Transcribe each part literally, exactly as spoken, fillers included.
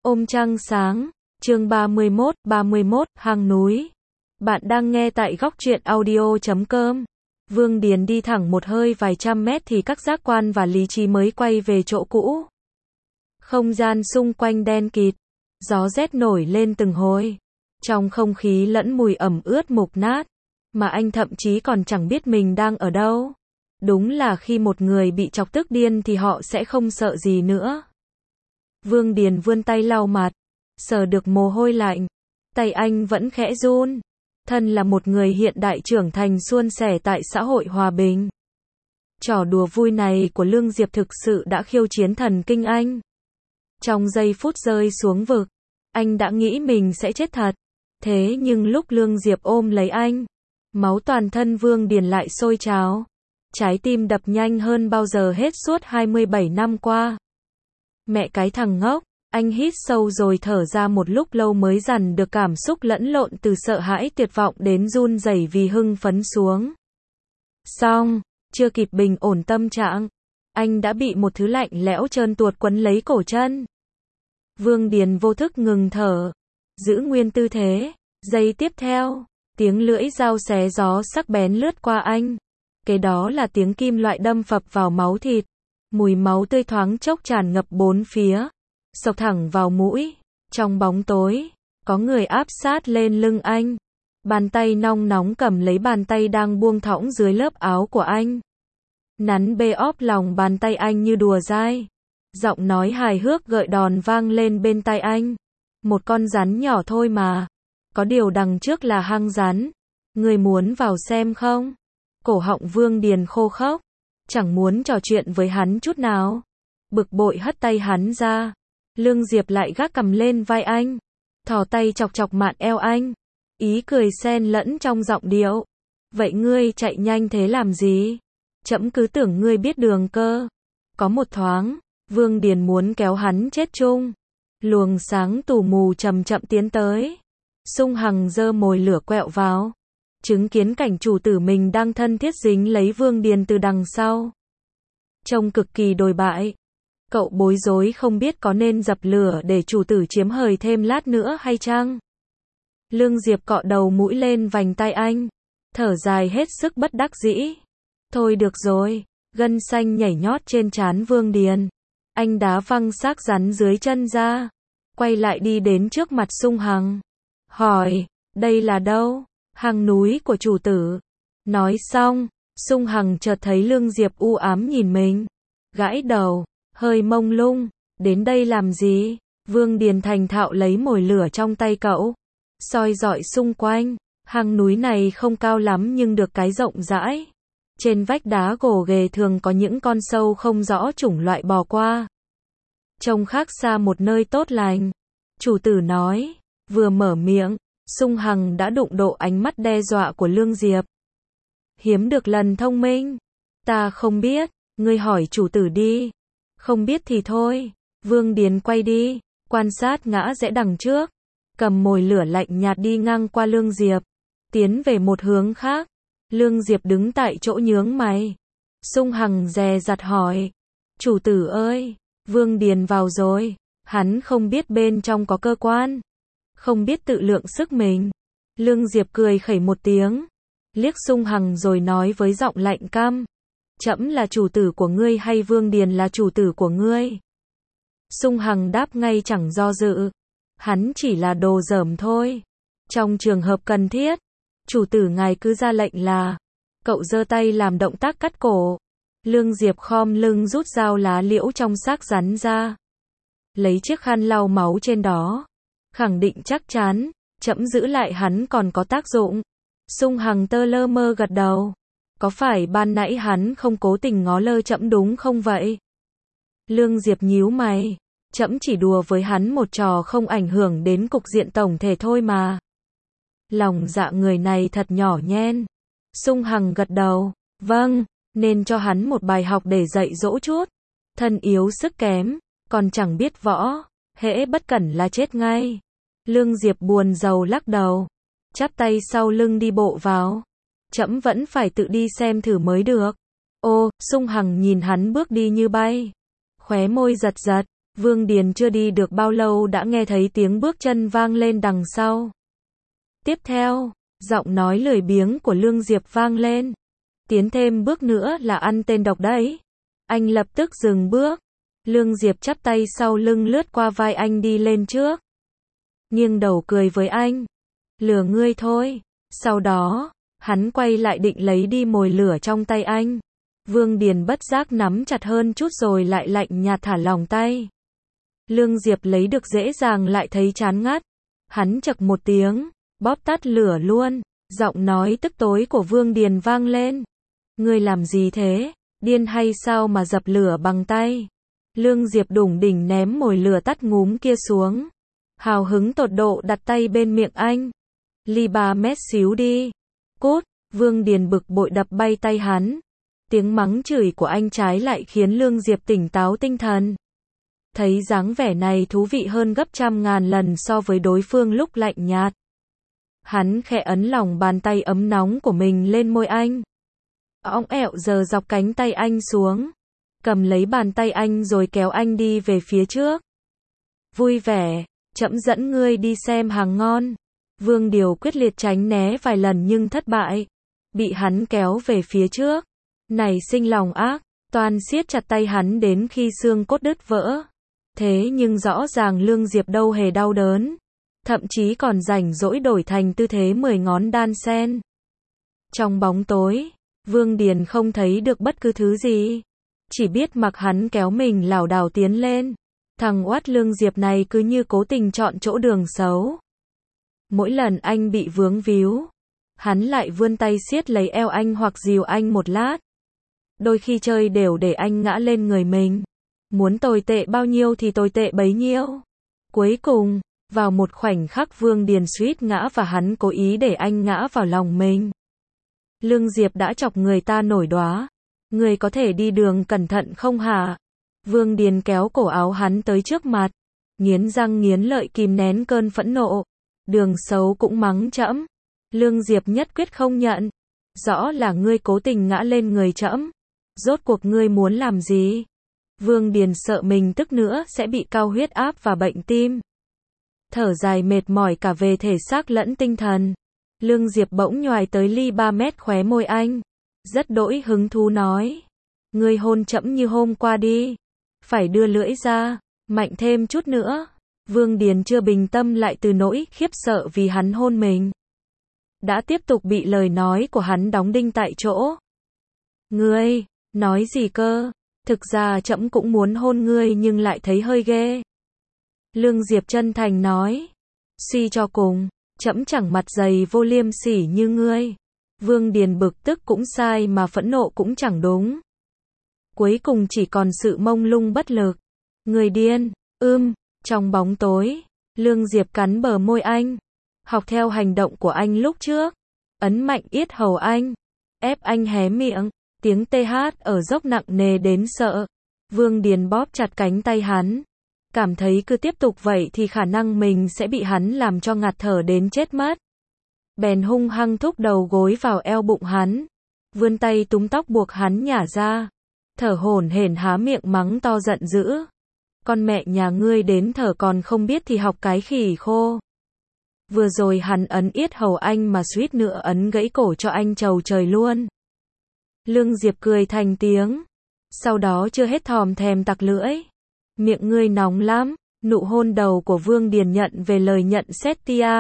Ôm trăng sáng, chương ba mươi mốt, ba mươi mốt, hang núi. Bạn đang nghe tại góc truyện audio chấm com. Vương Điền đi thẳng một hơi vài trăm mét thì các giác quan và lý trí mới quay về chỗ cũ. Không gian xung quanh đen kịt, gió rét nổi lên từng hồi. Trong không khí lẫn mùi ẩm ướt mục nát, mà anh thậm chí còn chẳng biết mình đang ở đâu. Đúng là khi một người bị chọc tức điên thì họ sẽ không sợ gì nữa. Vương Điền vươn tay lau mặt, sờ được mồ hôi lạnh. Tay anh vẫn khẽ run. Thân là một người hiện đại trưởng thành suôn sẻ tại xã hội hòa bình. Trò đùa vui này của Lương Diệp thực sự đã khiêu chiến thần kinh anh. Trong giây phút rơi xuống vực, anh đã nghĩ mình sẽ chết thật. Thế nhưng lúc Lương Diệp ôm lấy anh, máu toàn thân Vương Điền lại sôi trào. Trái tim đập nhanh hơn bao giờ hết suốt hai mươi bảy năm qua. Mẹ cái thằng ngốc, anh hít sâu rồi thở ra một lúc lâu mới dằn được cảm xúc lẫn lộn từ sợ hãi tuyệt vọng đến run rẩy vì hưng phấn xuống. Xong, chưa kịp bình ổn tâm trạng, anh đã bị một thứ lạnh lẽo trơn tuột quấn lấy cổ chân. Vương Điền vô thức ngừng thở, giữ nguyên tư thế. Giây tiếp theo, tiếng lưỡi dao xé gió sắc bén lướt qua anh. Kế đó là tiếng kim loại đâm phập vào máu thịt. Mùi máu tươi thoáng chốc tràn ngập bốn phía, xộc thẳng vào mũi. Trong bóng tối, có người áp sát lên lưng anh. Bàn tay nong nóng cầm lấy bàn tay đang buông thõng dưới lớp áo của anh. Nắn bê óp lòng bàn tay anh như đùa dai. Giọng nói hài hước gợi đòn vang lên bên tai anh. Một con rắn nhỏ thôi mà. Có điều đằng trước là hang rắn. Người muốn vào xem không? Cổ họng Vương Điền khô khốc. Chẳng muốn trò chuyện với hắn chút nào. Bực bội hất tay hắn ra. Lương Diệp lại gác cầm lên vai anh. Thò tay chọc chọc mạn eo anh. Ý cười xen lẫn trong giọng điệu. Vậy ngươi chạy nhanh thế làm gì? Trẫm cứ tưởng ngươi biết đường cơ. Có một thoáng, Vương Điền muốn kéo hắn chết chung. Luồng sáng tù mù chậm chậm tiến tới. Sung Hằng giơ mồi lửa quẹo vào. Chứng kiến cảnh chủ tử mình đang thân thiết dính lấy Vương Điền từ đằng sau. Trông cực kỳ đồi bại. Cậu bối rối không biết có nên dập lửa để chủ tử chiếm hời thêm lát nữa hay chăng? Lương Diệp cọ đầu mũi lên vành tai anh. Thở dài hết sức bất đắc dĩ. Thôi được rồi. Gân xanh nhảy nhót trên trán Vương Điền. Anh đá văng xác rắn dưới chân ra. Quay lại đi đến trước mặt Sung Hằng. Hỏi, đây là đâu? Hang núi của chủ tử. Nói xong, Sung Hằng chợt thấy Lương Diệp u ám nhìn mình. Gãi đầu, hơi mông lung. Đến đây làm gì? Vương Điền thành thạo lấy mồi lửa trong tay cậu. Soi dọi xung quanh. Hang núi này không cao lắm nhưng được cái rộng rãi. Trên vách đá gồ ghề thường có những con sâu không rõ chủng loại bò qua. Trông khác xa một nơi tốt lành. Chủ tử nói. Vừa mở miệng, Sung Hằng đã đụng độ ánh mắt đe dọa của Lương Diệp. Hiếm được lần thông minh. Ta không biết, ngươi hỏi chủ tử đi. Không biết thì thôi. Vương Điền quay đi, quan sát ngã rẽ đằng trước. Cầm mồi lửa lạnh nhạt đi ngang qua Lương Diệp. Tiến về một hướng khác. Lương Diệp đứng tại chỗ nhướng mày. Sung Hằng dè dặt hỏi. Chủ tử ơi, Vương Điền vào rồi. Hắn không biết bên trong có cơ quan. Không biết tự lượng sức mình. Lương Diệp cười khẩy một tiếng. Liếc Sung Hằng rồi nói với giọng lạnh căm. Trẫm là chủ tử của ngươi hay Vương Điền là chủ tử của ngươi? Sung Hằng đáp ngay chẳng do dự. Hắn chỉ là đồ dởm thôi. Trong trường hợp cần thiết, chủ tử ngài cứ ra lệnh là. Cậu giơ tay làm động tác cắt cổ. Lương Diệp khom lưng rút dao lá liễu trong xác rắn ra. Lấy chiếc khăn lau máu trên đó. Khẳng định chắc chắn, trẫm giữ lại hắn còn có tác dụng. Sung Hằng tơ lơ mơ gật đầu. Có phải ban nãy hắn không cố tình ngó lơ trẫm đúng không vậy? Lương Diệp nhíu mày. Trẫm chỉ đùa với hắn một trò không ảnh hưởng đến cục diện tổng thể thôi mà. Lòng dạ người này thật nhỏ nhen. Sung Hằng gật đầu. Vâng, nên cho hắn một bài học để dạy dỗ chút. Thân yếu sức kém, còn chẳng biết võ. Hễ bất cẩn là chết ngay. Lương Diệp buồn rầu lắc đầu. Chắp tay sau lưng đi bộ vào. Trẫm vẫn phải tự đi xem thử mới được. Ô, Sung Hằng nhìn hắn bước đi như bay. Khóe môi giật giật. Vương Điền chưa đi được bao lâu đã nghe thấy tiếng bước chân vang lên đằng sau. Tiếp theo, giọng nói lười biếng của Lương Diệp vang lên. Tiến thêm bước nữa là ăn tên độc đấy. Anh lập tức dừng bước. Lương Diệp chắp tay sau lưng lướt qua vai anh đi lên trước. Nghiêng đầu cười với anh. Lừa ngươi thôi. Sau đó, hắn quay lại định lấy đi mồi lửa trong tay anh. Vương Điền bất giác nắm chặt hơn chút rồi lại lạnh nhạt thả lỏng tay. Lương Diệp lấy được dễ dàng lại thấy chán ngắt. Hắn chậc một tiếng, bóp tắt lửa luôn. Giọng nói tức tối của Vương Điền vang lên. Ngươi làm gì thế? Điên hay sao mà dập lửa bằng tay? Lương Diệp đủng đỉnh ném mồi lửa tắt ngúm kia xuống. Hào hứng tột độ đặt tay bên miệng anh. Ly ba mét xíu đi. Cút, Vương Điền bực bội đập bay tay hắn. Tiếng mắng chửi của anh trái lại khiến Lương Diệp tỉnh táo tinh thần. Thấy dáng vẻ này thú vị hơn gấp trăm ngàn lần so với đối phương lúc lạnh nhạt. Hắn khẽ ấn lòng bàn tay ấm nóng của mình lên môi anh. Óng ẹo giờ dọc cánh tay anh xuống. Cầm lấy bàn tay anh rồi kéo anh đi về phía trước. Vui vẻ, trẫm dẫn ngươi đi xem hàng ngon. Vương Điều quyết liệt tránh né vài lần nhưng thất bại. Bị hắn kéo về phía trước. Này sinh lòng ác, toan siết chặt tay hắn đến khi xương cốt đứt vỡ. Thế nhưng rõ ràng Lương Diệp đâu hề đau đớn. Thậm chí còn rảnh rỗi đổi thành tư thế mười ngón đan sen. Trong bóng tối, Vương Điền không thấy được bất cứ thứ gì. Chỉ biết mặc hắn kéo mình lảo đảo tiến lên. Thằng oát Lương Diệp này cứ như cố tình chọn chỗ đường xấu. Mỗi lần anh bị vướng víu, hắn lại vươn tay siết lấy eo anh hoặc dìu anh một lát. Đôi khi chơi đều để anh ngã lên người mình. Muốn tồi tệ bao nhiêu thì tồi tệ bấy nhiêu. Cuối cùng, vào một khoảnh khắc Vương Điền suýt ngã và hắn cố ý để anh ngã vào lòng mình. Lương Diệp đã chọc người ta nổi đoá. Người có thể đi đường cẩn thận không hả? Vương Điền kéo cổ áo hắn tới trước mặt. Nghiến răng nghiến lợi kìm nén cơn phẫn nộ. Đường xấu cũng mắng trẫm. Lương Diệp nhất quyết không nhận. Rõ là ngươi cố tình ngã lên người trẫm. Rốt cuộc ngươi muốn làm gì? Vương Điền sợ mình tức nữa sẽ bị cao huyết áp và bệnh tim. Thở dài mệt mỏi cả về thể xác lẫn tinh thần. Lương Diệp bỗng nhoài tới ly ba mét khóe môi anh. Rất đỗi hứng thú nói. Ngươi hôn trẫm như hôm qua đi. Phải đưa lưỡi ra, mạnh thêm chút nữa. Vương Điền chưa bình tâm lại từ nỗi khiếp sợ vì hắn hôn mình. Đã tiếp tục bị lời nói của hắn đóng đinh tại chỗ. Ngươi, nói gì cơ? Thực ra trẫm cũng muốn hôn ngươi nhưng lại thấy hơi ghê. Lương Diệp chân thành nói. Suy cho cùng, trẫm chẳng mặt dày vô liêm sỉ như ngươi. Vương Điền bực tức cũng sai mà phẫn nộ cũng chẳng đúng. Cuối cùng chỉ còn sự mông lung bất lực. Người điên, ưm, trong bóng tối, Lương Diệp cắn bờ môi anh. Học theo hành động của anh lúc trước. Ấn mạnh yết hầu anh. Ép anh hé miệng. Tiếng tê hát ở dốc nặng nề đến sợ. Vương Điền bóp chặt cánh tay hắn. Cảm thấy cứ tiếp tục vậy thì khả năng mình sẽ bị hắn làm cho ngạt thở đến chết mất. Bèn hung hăng thúc đầu gối vào eo bụng hắn. Vươn tay túm tóc buộc hắn nhả ra. Thở hổn hển há miệng mắng to giận dữ. Con mẹ nhà ngươi đến thở còn không biết thì học cái khỉ khô. Vừa rồi hắn ấn yết hầu anh mà suýt nữa ấn gãy cổ cho anh trầu trời luôn. Lương Diệp cười thành tiếng. Sau đó chưa hết thòm thèm tặc lưỡi. Miệng ngươi nóng lắm. Nụ hôn đầu của Vương Điền nhận về lời nhận xét tia.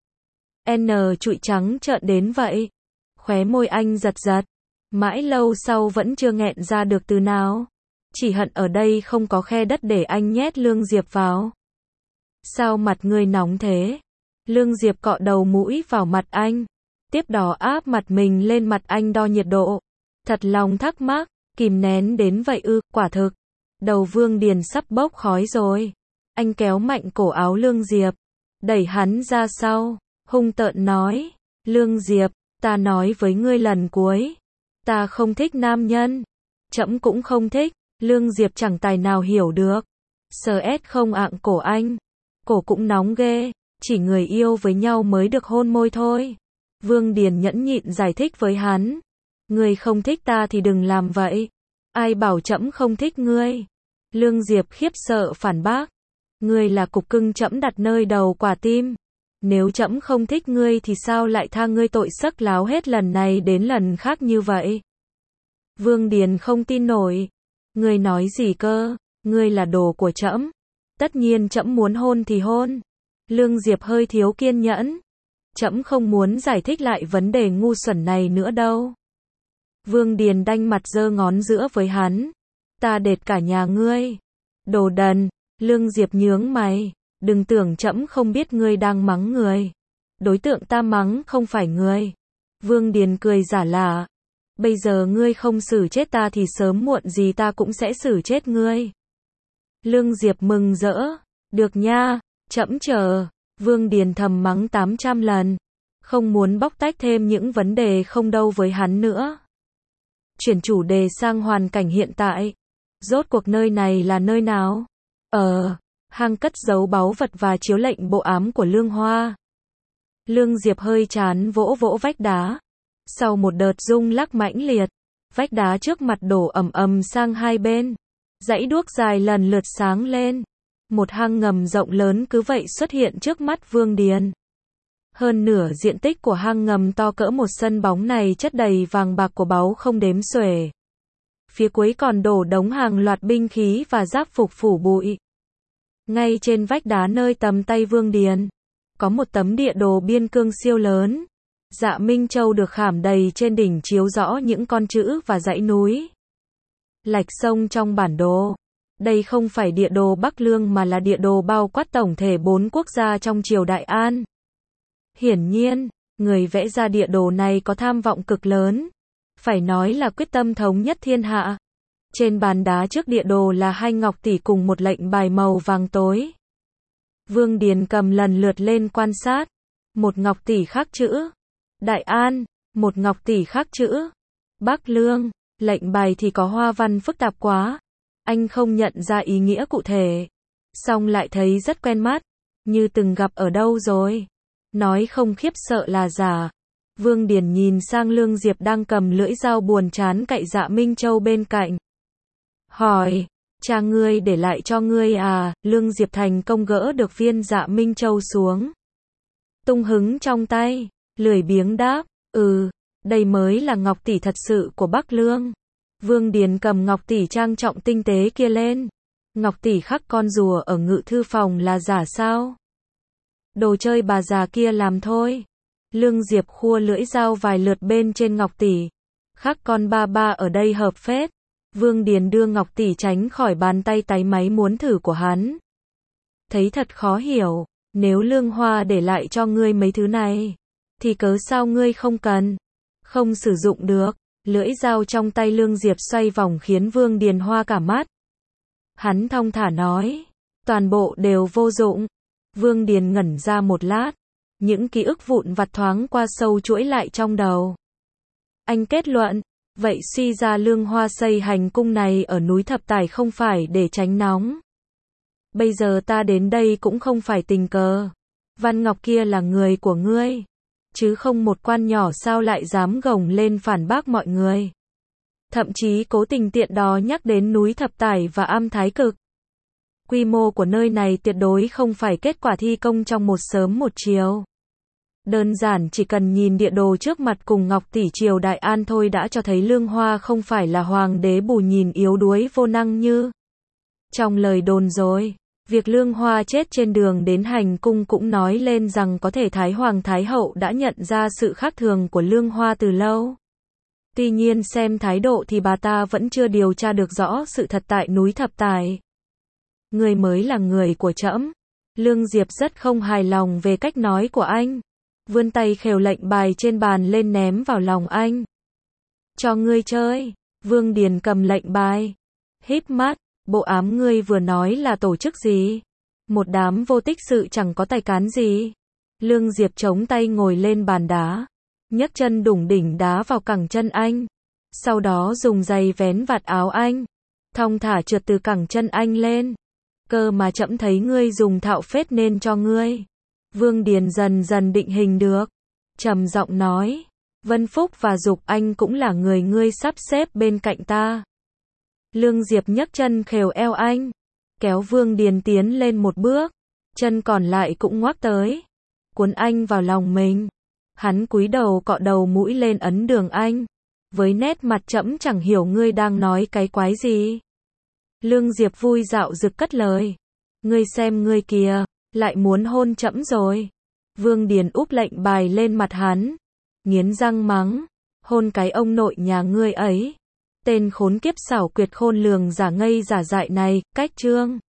N trụi trắng trợn đến vậy. Khóe môi anh giật giật. Mãi lâu sau vẫn chưa nghẹn ra được từ nào. Chỉ hận ở đây không có khe đất để anh nhét Lương Diệp vào. Sao mặt ngươi nóng thế? Lương Diệp cọ đầu mũi vào mặt anh. Tiếp đó áp mặt mình lên mặt anh đo nhiệt độ. Thật lòng thắc mắc, kìm nén đến vậy ư, quả thực. Đầu Vương Điền sắp bốc khói rồi. Anh kéo mạnh cổ áo Lương Diệp. Đẩy hắn ra sau. Hung tợn nói. Lương Diệp, ta nói với ngươi lần cuối. Ta không thích nam nhân. Trẫm cũng không thích. Lương Diệp chẳng tài nào hiểu được. Sờ ét không ạng cổ anh. Cổ cũng nóng ghê. Chỉ người yêu với nhau mới được hôn môi thôi. Vương Điền nhẫn nhịn giải thích với hắn. Ngươi không thích ta thì đừng làm vậy. Ai bảo trẫm không thích ngươi. Lương Diệp khiếp sợ phản bác. Ngươi là cục cưng trẫm đặt nơi đầu quả tim. Nếu trẫm không thích ngươi thì sao lại tha ngươi tội sắc láo hết lần này đến lần khác như vậy? Vương Điền không tin nổi. Ngươi nói gì cơ? Ngươi là đồ của trẫm. Tất nhiên trẫm muốn hôn thì hôn. Lương Diệp hơi thiếu kiên nhẫn. Trẫm không muốn giải thích lại vấn đề ngu xuẩn này nữa đâu. Vương Điền đanh mặt giơ ngón giữa với hắn. Ta đệt cả nhà ngươi. Đồ đần. Lương Diệp nhướng mày. Đừng tưởng trẫm không biết ngươi đang mắng người. Đối tượng ta mắng không phải ngươi. Vương Điền cười giả lả. Bây giờ ngươi không xử chết ta thì sớm muộn gì ta cũng sẽ xử chết ngươi. Lương Diệp mừng rỡ. Được nha, trẫm chờ. Vương Điền thầm mắng tám trăm lần. Không muốn bóc tách thêm những vấn đề không đâu với hắn nữa. Chuyển chủ đề sang hoàn cảnh hiện tại. Rốt cuộc nơi này là nơi nào? Ờ, hang cất giấu báu vật và chiếu lệnh bộ ám của Lương Hoa. Lương Diệp hơi chán vỗ vỗ vách đá. Sau một đợt rung lắc mãnh liệt, vách đá trước mặt đổ ầm ầm sang hai bên. Dãy đuốc dài lần lượt sáng lên. Một hang ngầm rộng lớn cứ vậy xuất hiện trước mắt Vương Điền. Hơn nửa diện tích của hang ngầm to cỡ một sân bóng này chất đầy vàng bạc của báu không đếm xuể. Phía cuối còn đổ đống hàng loạt binh khí và giáp phục phủ bụi. Ngay trên vách đá nơi tầm tay Vương Điền, có một tấm địa đồ biên cương siêu lớn. Dạ Minh Châu được khảm đầy trên đỉnh chiếu rõ những con chữ và dãy núi. Lạch sông trong bản đồ. Đây không phải địa đồ Bắc Lương mà là địa đồ bao quát tổng thể bốn quốc gia trong triều Đại An. Hiển nhiên, người vẽ ra địa đồ này có tham vọng cực lớn. Phải nói là quyết tâm thống nhất thiên hạ. Trên bàn đá trước địa đồ là hai ngọc tỷ cùng một lệnh bài màu vàng tối. Vương Điền cầm lần lượt lên quan sát. Một ngọc tỷ khắc chữ Đại An, một ngọc tỷ khắc chữ Bắc Lương. Lệnh bài thì có hoa văn phức tạp quá. Anh không nhận ra ý nghĩa cụ thể. Xong lại thấy rất quen mắt. Như từng gặp ở đâu rồi. Nói không khiếp sợ là giả. Vương Điền nhìn sang Lương Diệp đang cầm lưỡi dao buồn chán cạy Dạ Minh Châu bên cạnh. Hỏi, cha ngươi để lại cho ngươi à? Lương Diệp thành công gỡ được viên Dạ Minh Châu xuống. Tung hứng trong tay, lười biếng đáp, ừ, đây mới là ngọc tỷ thật sự của Bắc Lương. Vương Điền cầm ngọc tỷ trang trọng tinh tế kia lên. Ngọc tỷ khắc con rùa ở ngự thư phòng là giả sao? Đồ chơi bà già kia làm thôi. Lương Diệp khua lưỡi dao vài lượt bên trên ngọc tỷ. Khắc con ba ba ở đây hợp phết. Vương Điền đưa ngọc tỷ tránh khỏi bàn tay táy máy muốn thử của hắn. Thấy thật khó hiểu, nếu Lương Hoa để lại cho ngươi mấy thứ này, thì cớ sao ngươi không cần, không sử dụng được. Lưỡi dao trong tay Lương Diệp xoay vòng khiến Vương Điền hoa cả mắt. Hắn thong thả nói, toàn bộ đều vô dụng. Vương Điền ngẩn ra một lát, những ký ức vụn vặt thoáng qua sâu chuỗi lại trong đầu. Anh kết luận, vậy suy ra Lương Hoa xây hành cung này ở núi Thập Tải không phải để tránh nóng. Bây giờ ta đến đây cũng không phải tình cờ. Văn Ngọc kia là người của ngươi, chứ không một quan nhỏ sao lại dám gồng lên phản bác mọi người. Thậm chí cố tình tiện đó nhắc đến núi Thập Tải và Am Thái Cực. Quy mô của nơi này tuyệt đối không phải kết quả thi công trong một sớm một chiều. Đơn giản chỉ cần nhìn địa đồ trước mặt cùng ngọc tỷ triều Đại An thôi đã cho thấy Lương Hoa không phải là hoàng đế bù nhìn yếu đuối vô năng như trong lời đồn rồi. Việc Lương Hoa chết trên đường đến hành cung cũng nói lên rằng có thể Thái Hoàng Thái Hậu đã nhận ra sự khác thường của Lương Hoa từ lâu. Tuy nhiên xem thái độ thì bà ta vẫn chưa điều tra được rõ sự thật tại núi Thập Tải. Người mới là người của trẫm. Lương Diệp rất không hài lòng về cách nói của anh. Vươn tay khều lệnh bài trên bàn lên ném vào lòng anh. Cho ngươi chơi. Vương Điền cầm lệnh bài. Híp mắt, bộ ám ngươi vừa nói là tổ chức gì? Một đám vô tích sự chẳng có tài cán gì. Lương Diệp chống tay ngồi lên bàn đá. Nhấc chân đủng đỉnh đá vào cẳng chân anh. Sau đó dùng giày vén vạt áo anh. Thong thả trượt từ cẳng chân anh lên. Cơ mà trẫm thấy ngươi dùng thạo phết nên cho ngươi. Vương Điền dần dần định hình được. Trầm giọng nói. Vân Phúc và Dục Anh cũng là người ngươi sắp xếp bên cạnh ta. Lương Diệp nhấc chân khều eo anh, kéo Vương Điền tiến lên một bước, chân còn lại cũng ngoắc tới, cuốn anh vào lòng mình. Hắn cúi đầu cọ đầu mũi lên ấn đường anh, với nét mặt trẫm chẳng hiểu ngươi đang nói cái quái gì. Lương Diệp vui dạo dực cất lời, ngươi xem ngươi kìa, lại muốn hôn trẫm rồi. Vương Điền úp lệnh bài lên mặt hắn, nghiến răng mắng, hôn cái ông nội nhà ngươi ấy. Tên khốn kiếp xảo quyệt khôn lường giả ngây giả dại này, cách chương.